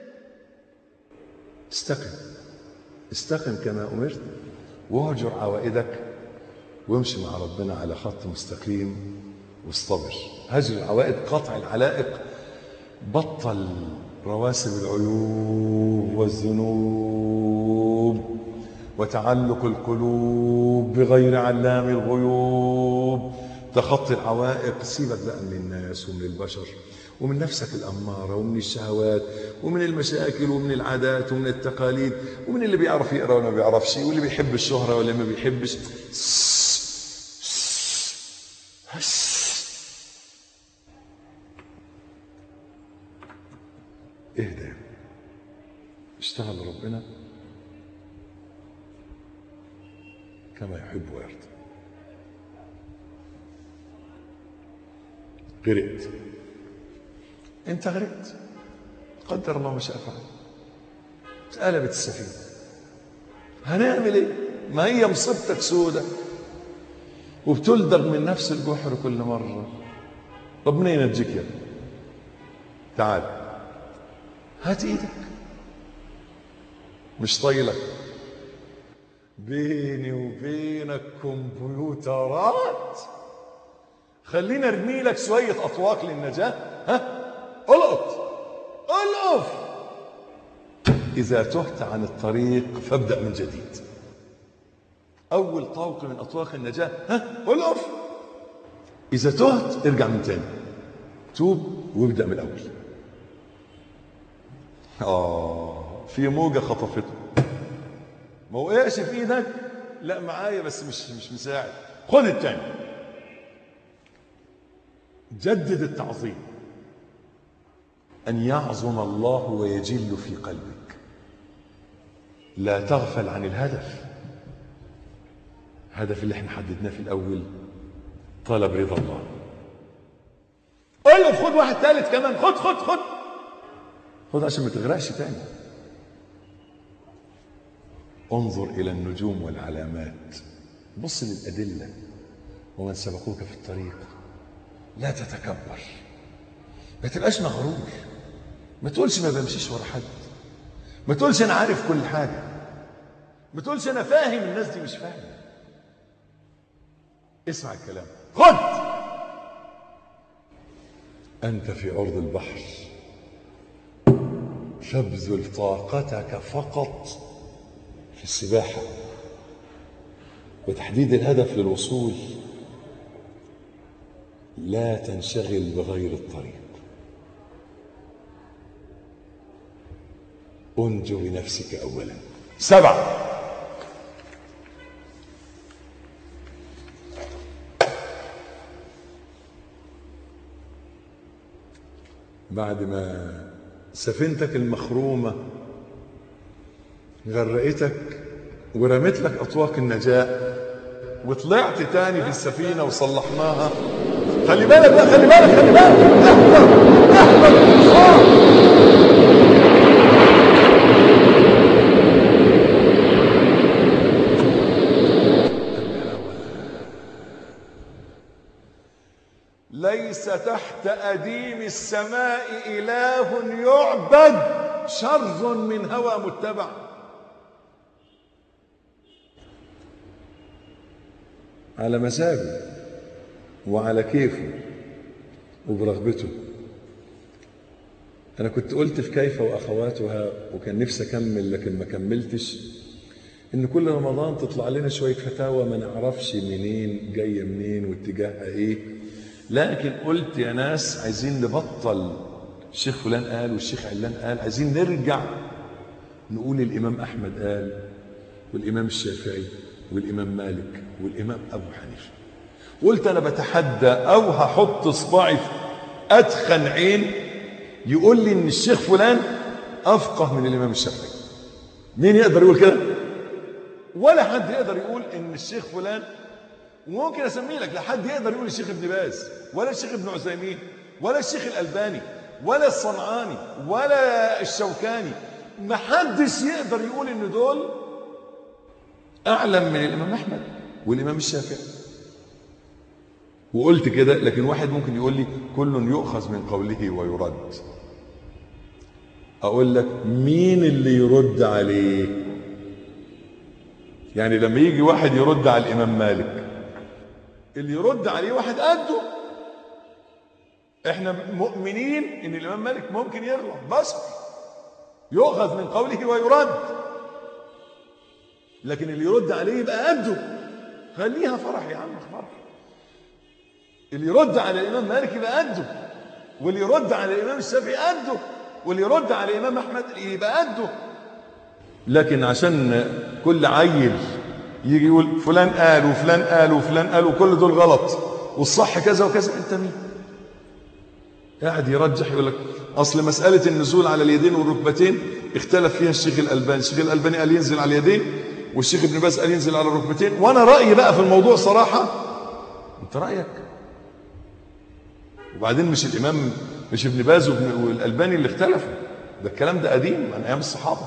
استقم، استقم كما امرت، واهجر عوائدك وامشي مع ربنا على خط مستقيم واصطبر. هجر العوائد، قطع العلائق، بطل رواسب العيوب والذنوب وتعلق القلوب بغير علام الغيوب، تخطي العوائق. سيبك بقى من الناس ومن البشر ومن نفسك الأمارة ومن الشهوات ومن المشاكل ومن العادات ومن التقاليد ومن اللي بيعرف يقرأ ولا ما بيعرفش واللي بيحب الشهرة ولا ما بيحبش. اهدى، اشتغل ربنا كما يحب ويرضى. غرقت، انت غرقت، قدر الله ما شاء فعل، اتقلبت السفينه، هنعمل ايه؟ ما هي مصيبتك سودة وبتلدغ من نفس الجحر كل مره. ربنا ينجيك يا ابني. تعال هات ايدك، مش طايلك بيني وبينك كمبيوترات، خلينا ارمي لك شويه اطواق للنجاه. ها القط القف، اذا تهت عن الطريق فابدا من جديد. اول طوق من اطواق النجاه، ها القف، اذا تهت ارجع من تاني، توب وابدا من الاول. اه في موجه خطفته، ما وقعش في ايدك، لا معايا بس مش مش مساعد، خد التاني. جدد التعظيم، ان يعظم الله ويجل في قلبك. لا تغفل عن الهدف، الهدف اللي احنا حددناه في الاول، طلب رضا الله. قول له خد واحد ثالث كمان، خد خد خد خد عشان ما تغرقش تاني. انظر الى النجوم والعلامات، بص للادله ومن سبقوك في الطريق. لا تتكبر، ما تبقاش مغرور، ما تقولش ما بمشيش ورا حد، ما تقولش انا عارف كل حاجه، ما تقولش انا فاهم الناس دي مش فاهم. اسمع الكلام، خد. انت في عرض البحر، فابذل طاقتك فقط في السباحه وتحديد الهدف للوصول. لا تنشغل بغير الطريق. انجو بنفسك اولا. سبعه، بعد ما سفينتك المخرومه غرقتك ورمت لك اطواق النجاه وطلعت تاني في السفينه وصلحناها، خلي بالك بقى، خلي بالك خلي بالك، احذر احذر الانصار. ليس تحت أديم السماء إله يعبد شر من هوى متبع. على مزاجه وعلى كيفه وبرغبته. أنا كنت قلت في كيف وأخواتها وكان نفسي أكمل لكن ما كملتش، إن كل رمضان تطلع لنا شوية فتاوى ما نعرفش منين جاية منين واتجاهها إيه، لكن قلت يا ناس عايزين نبطل الشيخ فلان قال والشيخ علان قال، عايزين نرجع نقول الإمام أحمد قال والإمام الشافعي والإمام مالك والإمام أبو حنيفة. قلت أنا بتحدى أو هحط صباعي في أدخن عين يقول لي إن الشيخ فلان أفقه من الإمام الشافعي. مين يقدر يقول كده؟ ولا حد يقدر يقول إن الشيخ فلان، وممكن أسمي لك لا حد يقدر يقول الشيخ ابن باز ولا الشيخ ابن عثيمين ولا الشيخ الألباني ولا الصنعاني ولا الشوكاني. ما حدش يقدر يقول إن دول أعلم من الإمام أحمد والإمام الشافعي. وقلت كده، لكن واحد ممكن يقول لي كل يؤخذ من قوله ويرد. أقول لك مين اللي يرد عليه؟ يعني لما يجي واحد يرد على الإمام مالك، اللي يرد عليه واحد قده. احنا مؤمنين ان الإمام مالك ممكن يغلط، بس يؤخذ من قوله ويرد، لكن اللي يرد عليه يبقى قده. خليها فرح يا عم، فرح. اللي يرد على الإمام مالك يبقى قده، واللي يرد على الإمام الشافعي قده، واللي يرد على الإمام أحمد يبقى قده. لكن عشان كل عيل يجي يقول فلان قال وفلان قال وفلان قال وكل دول غلط والصح كذا وكذا، انت مين؟ قاعد يرجح يقول لك اصل مساله النزول على اليدين والركبتين اختلف فيها الشيخ الالباني، الشيخ الالباني قال ينزل على اليدين والشيخ ابن باز قال ينزل على الركبتين، وانا رايي بقى في الموضوع صراحه. انت رايك. وبعدين مش الامام مش ابن باز والالباني اللي اختلفوا، ده الكلام ده قديم من ايام الصحابه.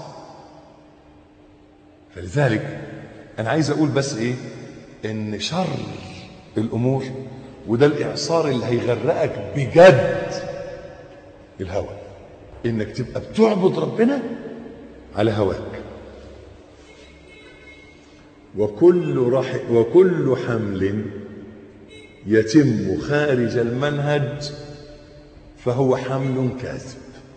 فلذلك انا عايز اقول بس ايه، ان شر الامور، وده الاعصار اللي هيغرقك بجد، الهوى. انك تبقى بتعبد ربنا على هواك. وكل رح وكل حمل يتم خارج المنهج فهو حمل كاذب.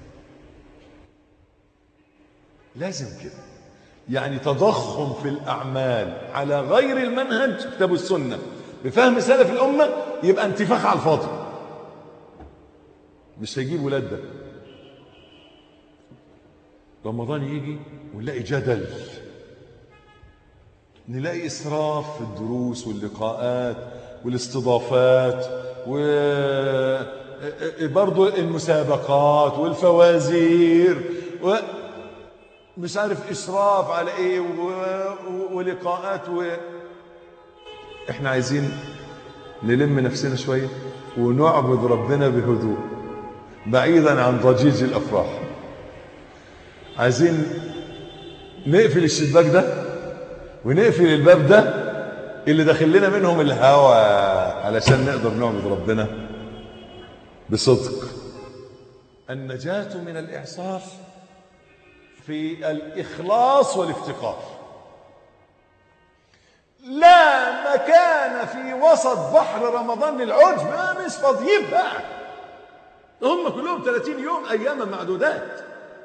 لازم كده. يعني تضخم في الأعمال على غير المنهج كتاب السنة بفهم سلف الأمة يبقى انتفاخ على الفاضي، مش هيجيب ولاد. ده رمضان يجي ونلاقي جدل، نلاقي إسراف في الدروس واللقاءات والاستضافات وبرضو المسابقات والفوازير و مش عارف إشراف على إيه ولقاءات و... إحنا عايزين نلم نفسنا شوية ونعبد ربنا بهدوء بعيدا عن ضجيج الأفراح. عايزين نقفل الشباك ده ونقفل الباب ده اللي داخل لنا منهم الهوى علشان نقدر نعبد ربنا بصدق. النجاة من الإعصار في الإخلاص والافتقار. لا مكان في وسط بحر رمضان للعجب، ما مش فاضيين بقى، هم كلهم ثلاثين يوم أياما معدودات.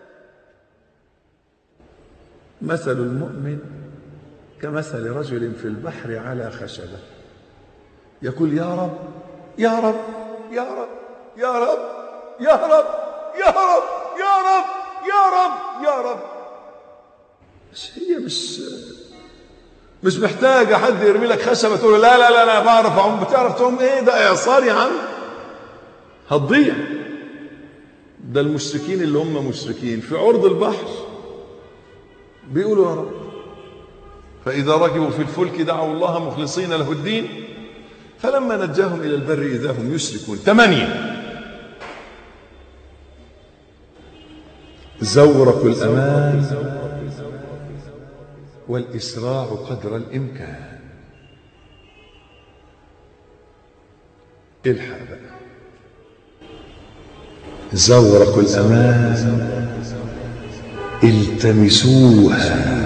مثل المؤمن كمثل رجل في البحر على خشبة يقول يا رب يا رب يا رب يا رب يا رب يا رب يا رب يا رب يا رب. مش هي مش مش محتاجة حد يرمي لك خشبة تقول لا لا لا لا بعرف أعوم. بتعرف تعوم إيه؟ ده إعصار يا عم، هتضيع. ده المشركين اللي هم مشركين في عرض البحر بيقولوا يا رب، فإذا ركبوا في الفلك دعوا الله مخلصين له الدين فلما نجاهم إلى البر إذا هم يشركون. ثمانية، زورق الأمان والإسراع قدر الإمكان. الحق بقى، زورق الأمان التمسوها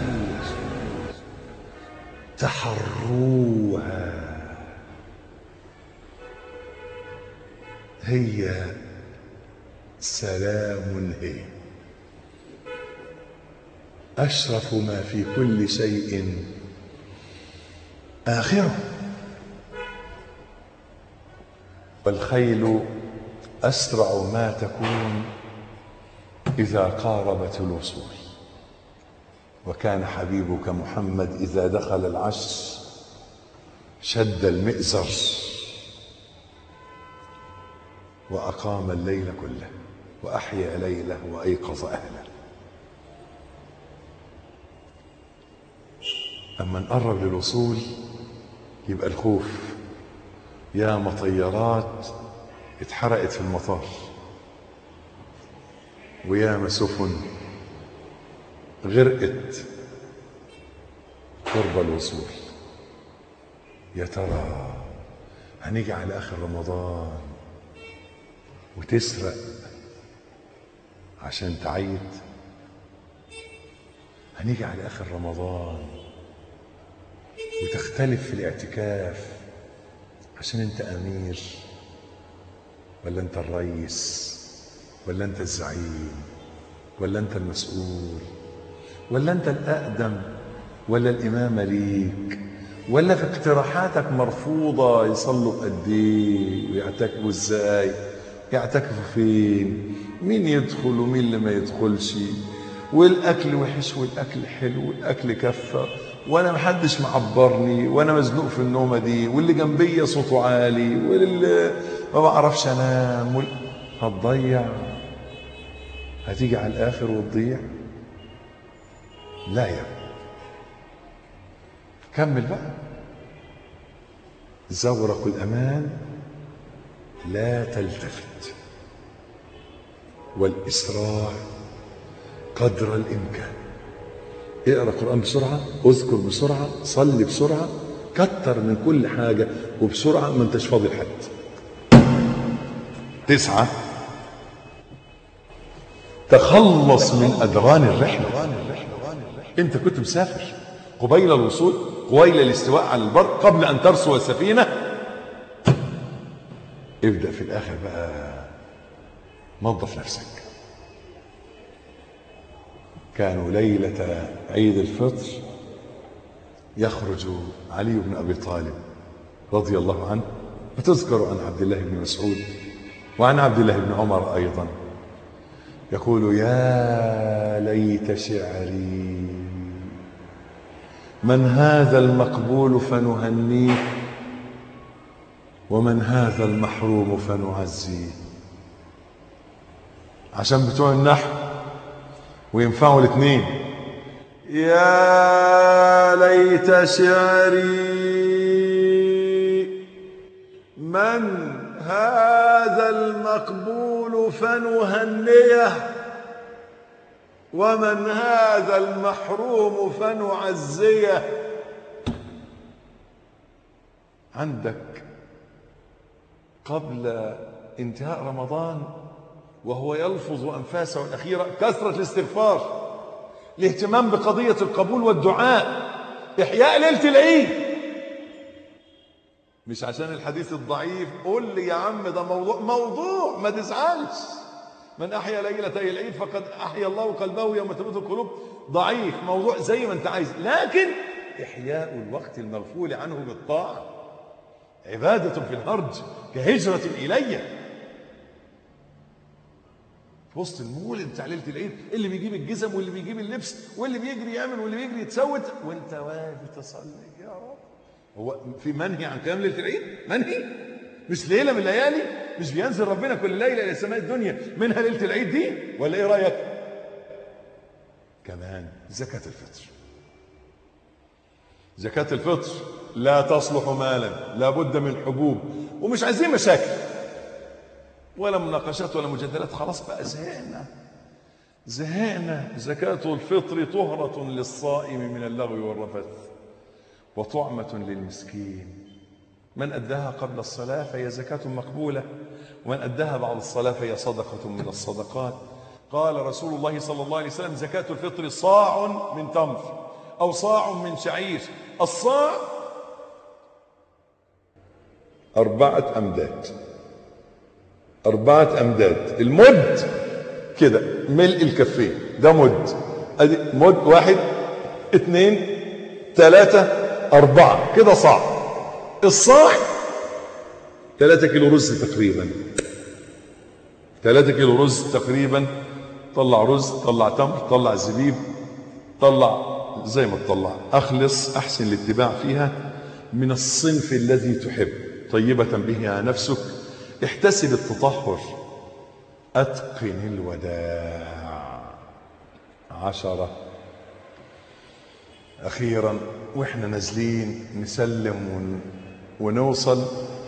تحروها، هي سلام، هي أشرف ما في كل شيء آخره. والخيل أسرع ما تكون إذا قاربت الوصول. وكان حبيبك محمد إذا دخل العشر شد المئزر وأقام الليل كله وأحيا ليله وأيقظ أهله. أما نقرب للوصول يبقى الخوف، يا مطيرات اتحرقت في المطار، ويا سفن غرقت قرب الوصول. يا ترى هنيجي على آخر رمضان وتسرق عشان تعيد؟ هنيجي على آخر رمضان وتختلف في الاعتكاف عشان انت أمير ولا انت الرئيس ولا انت الزعيم ولا انت المسؤول ولا انت الأقدم ولا الإمامة ليك ولا في اقتراحاتك مرفوضة؟ يصلوا بقد ايه ويعتكفوا ازاي؟ يعتكفوا فين؟ مين يدخل ومين اللي ما يدخلش؟ والاكل وحش والاكل حلو والاكل كفه وانا محدش معبرني وانا مزنوق في النومه دي واللي جنبي صوته عالي واللي ما بعرفش انام وال... هتضيع، هتيجي على الاخر وتضيع. لا يا كمل بقى. زورق الامان لا تلتفت، والاسراع قدر الامكان. اقرا قرآن بسرعه، اذكر بسرعه، صلي بسرعه، كتر من كل حاجه وبسرعه، ما انتش فاضي لحد. تسعه، تخلص من ادران الرحله. انت كنت مسافر قبيل الوصول، قبيل الاستواء على البر، قبل ان ترسو السفينه. ابدأ في الآخر بقى، نظف نفسك. كانوا ليلة عيد الفطر يخرج علي بن أبي طالب رضي الله عنه، وتذكر عن عبد الله بن مسعود وعن عبد الله بن عمر أيضا، يقول: يا ليت شعري، من هذا المقبول فنهنيه، ومن هذا المحروم فنعزيه. عشان بتوع النحو وينفعوا الاثنين. يا ليت شعري، من هذا المقبول فنهنيه، ومن هذا المحروم فنعزيه. عندك قبل انتهاء رمضان وهو يلفظ أنفاسه الأخيرة كثرة الاستغفار، الاهتمام بقضية القبول والدعاء، إحياء ليلة العيد. مش عشان الحديث الضعيف قول لي يا عم ده موضوع موضوع ما تزعلش. من أحيا ليلة العيد فقد أحيا الله قلبه يوم تموت القلوب. ضعيف، موضوع زي ما أنت عايز، لكن إحياء الوقت المغفول عنه بالطاعة عبادة في الهرج كهجرة إلي. في وسط المولد بتاع ليلة العيد، اللي بيجيب الجزم واللي بيجيب اللبس واللي بيجري يعمل واللي بيجري يتسوت، وانت واقف تصلي يا رب. هو في منهي عن قيام ليلة العيد؟ منهي؟ مش ليلة من الليالي؟ مش بينزل ربنا كل ليلة إلى سماء الدنيا منها ليلة العيد دي؟ ولا إيه رأيك؟ كمان زكاة الفطر. زكاة الفطر لا تصلح مالا، لا بد من حبوب، ومش عايزين مشاكل ولا مناقشات ولا مجادلات. خلاص بقى زهقنا زهقنا. زكاة الفطر طهرة للصائم من اللغو والرفث وطعمة للمسكين. من أداها قبل الصلاة فهي زكاة مقبولة، ومن أداها بعد الصلاة فهي صدقة من الصدقات. قال رسول الله صلى الله عليه وسلم: زكاة الفطر صاع من تمر أو صاع من شعير. الصاع أربعة أمداد، أربعة أمداد. المد كده ملء الكفين، ده مد. أدي مد، واحد اثنين ثلاثة أربعة، كده صاع. الصاع ثلاثة كيلو رز تقريبا، ثلاثة كيلو رز تقريبا. طلع رز، طلع تمر، طلع زبيب، طلع زي ما تطلع. أخلص، أحسن الاتباع فيها من الصنف الذي تحب، طيبة به نفسك، احتسب التطهر، أتقن الوداع. عشرة. أخيرا وإحنا نازلين نسلم ون... ونوصل،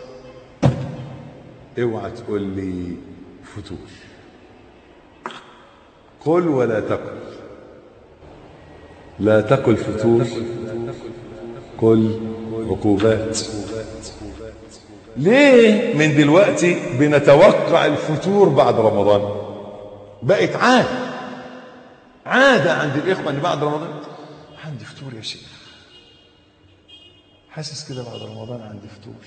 اوعى تقول لي فتور. قل ولا تقل، لا تقل فتور، قل عقوبات. ليه من دلوقتي بنتوقع الفتور بعد رمضان؟ بقت عادة، عادة عند الإخوة أن بعد رمضان عندي فتور يا شيخ، حاسس كده بعد رمضان عندي فتور.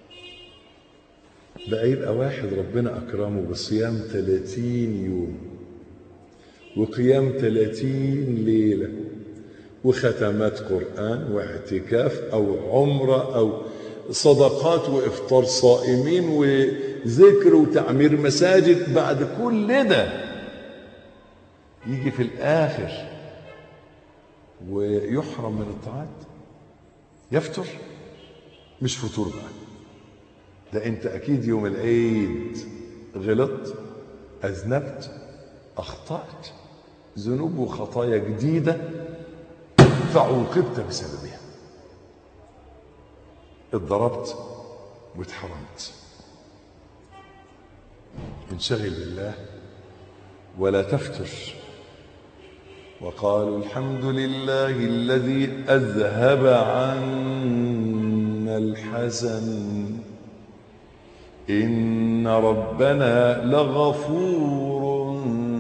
بقى يبقى واحد ربنا أكرمه بصيام ثلاثين يوم وقيام ثلاثين ليلة وختمات قرآن واعتكاف أو عمرة أو صدقات وإفطار صائمين وذكر وتعمير مساجد، بعد كل ده يجي في الآخر ويحرم من الطاعات، يفتر؟ مش فطور بقى ده، انت اكيد يوم العيد غلطت، اذنبت، اخطأت، ذنوب وخطايا جديدة فعوقبت بسببها، اتضربت واتحرمت. انشغل بالله ولا تفتر. وقالوا الحمد لله الذي أذهب عنا الحزن إن ربنا لغفور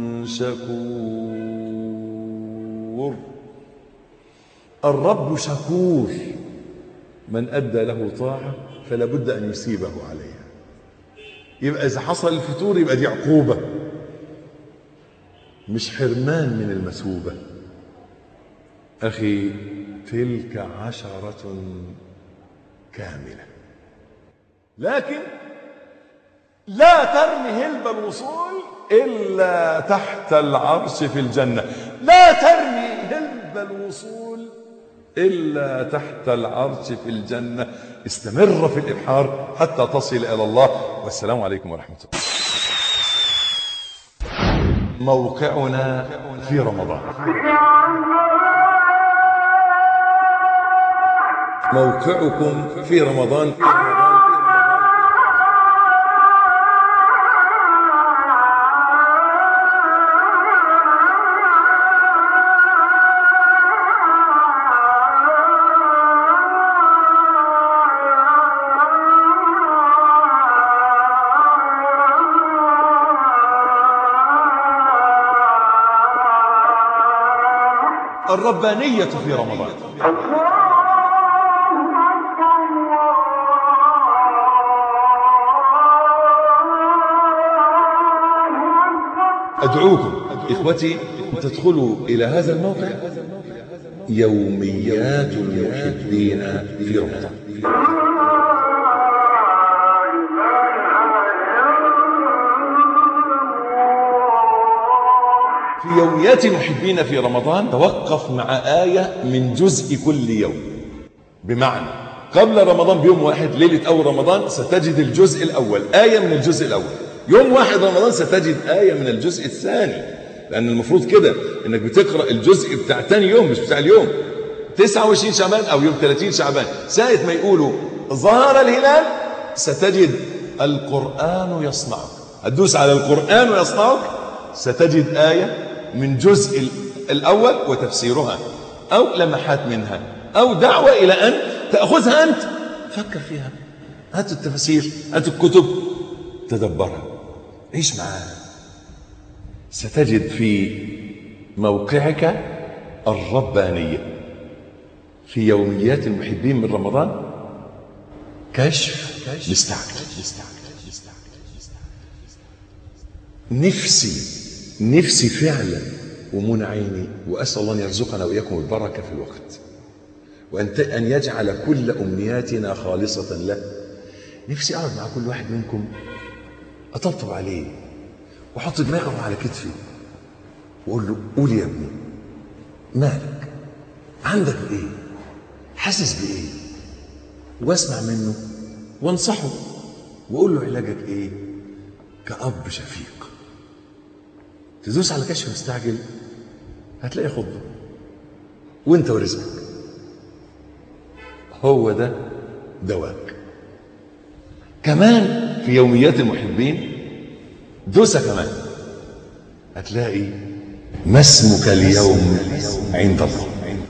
شكور. الرب شكور، من أدى له طاعة فلا بد أن يسيبه عليها. يبقى إذا حصل الفتور يبقى دي عقوبة مش حرمان من المثوبة. أخي تلك عشرة كاملة، لكن لا ترمي هلب الوصول إلا تحت العرش في الجنة. لا ترمي هلب الوصول إلا تحت العرش في الجنة. استمر في الإبحار حتى تصل إلى الله. والسلام عليكم ورحمة الله. موقعنا في رمضان. موقعكم في رمضان. الربانية في رمضان. أدعوكم إخوتي تدخلوا إلى هذا الموقع، يوميات المحبين في رمضان. في يوميات المحبين في رمضان توقف مع آية من جزء كل يوم. بمعنى قبل رمضان بيوم واحد، ليلة أول رمضان ستجد الجزء الأول، آية من الجزء الأول. يوم واحد رمضان ستجد آية من الجزء الثاني، لأن المفروض كده إنك بتقرأ الجزء بتاع تاني يوم مش بتاع اليوم. تسعة وعشرين شعبان أو يوم ثلاثين شعبان، ساعة ما يقولوا ظهر الهلال ستجد القرآن يصنعك، هتدوس على القرآن ويصنعك ستجد آية من جزء الأول وتفسيرها أو لمحات منها أو دعوة إلى أن تأخذها أنت، فكر فيها، هات التفسير، هات الكتب، تدبرها، عيش معاها. ستجد في موقعك الربانية في يوميات المحبين من رمضان كشف مستعجل. نفسي نفسي فعلا ومنى عيني، وأسأل الله أن يرزقنا وإياكم البركة في الوقت، وأن يجعل كل أمنياتنا خالصة له. نفسي اقعد مع كل واحد منكم اطبطب عليه واحط دماغه على كتفي واقول له قول يا ابني مالك، عندك ايه، حاسس بايه، واسمع منه وانصحه واقول له علاجك ايه كأب شفيق. تدوس على كشف مستعجل هتلاقي خضه وانت ورزقك. هو ده دواك. كمان في يوميات المحبين دوسة كمان هتلاقي ما اسمك اليوم عند الله.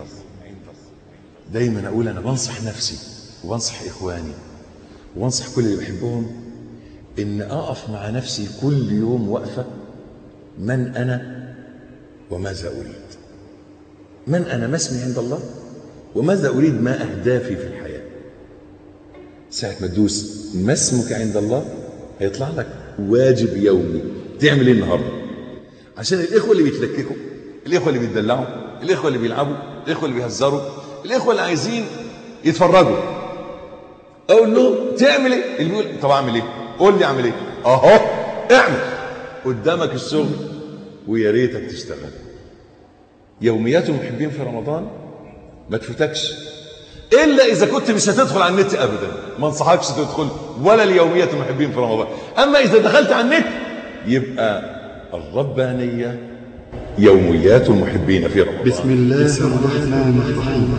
دايما اقول انا بنصح نفسي وبنصح اخواني وبنصح كل اللي بحبهم ان اقف مع نفسي كل يوم وقفه من انا وماذا اريد. من انا، ما اسمي عند الله، وماذا اريد، ما اهدافي في الحياه. ساعه ما تدوس ما اسمك عند الله هيطلع لك واجب يومي تعمل ايه النهارده، عشان الاخوه اللي بيتلككوا، الاخوه اللي بيتدلعوا، الاخوه اللي بيلعبوا، الاخوه اللي بيهزروا، الاخوه اللي عايزين يتفرجوا، اقول له تعمل ايه؟ اللي بيقول طب اعمل ايه؟ قول لي اعمل ايه؟ اهو اعمل قدامك الشغل ويا ريتك تشتغل. يوميات المحبين في رمضان ما تفوتكش الا اذا كنت مش هتدخل على النت ابدا، ما انصحكش تدخل ولا اليوميات المحبين في رمضان. اما اذا دخلت على النت يبقى الربانيه يوميات المحبين في رمضان. بسم الله الرحمن الرحيم.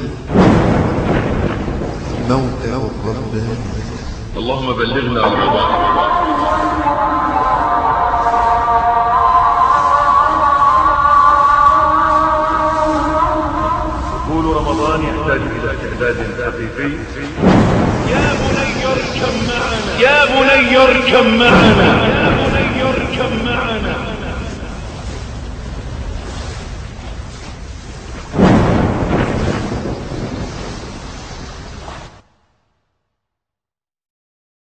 موقع الرباني. اللهم بلغنا رمضان. دخول رمضان يحتاج إلى تعداد حقيقي. يا بني اركب معنا، يا بني اركب معنا.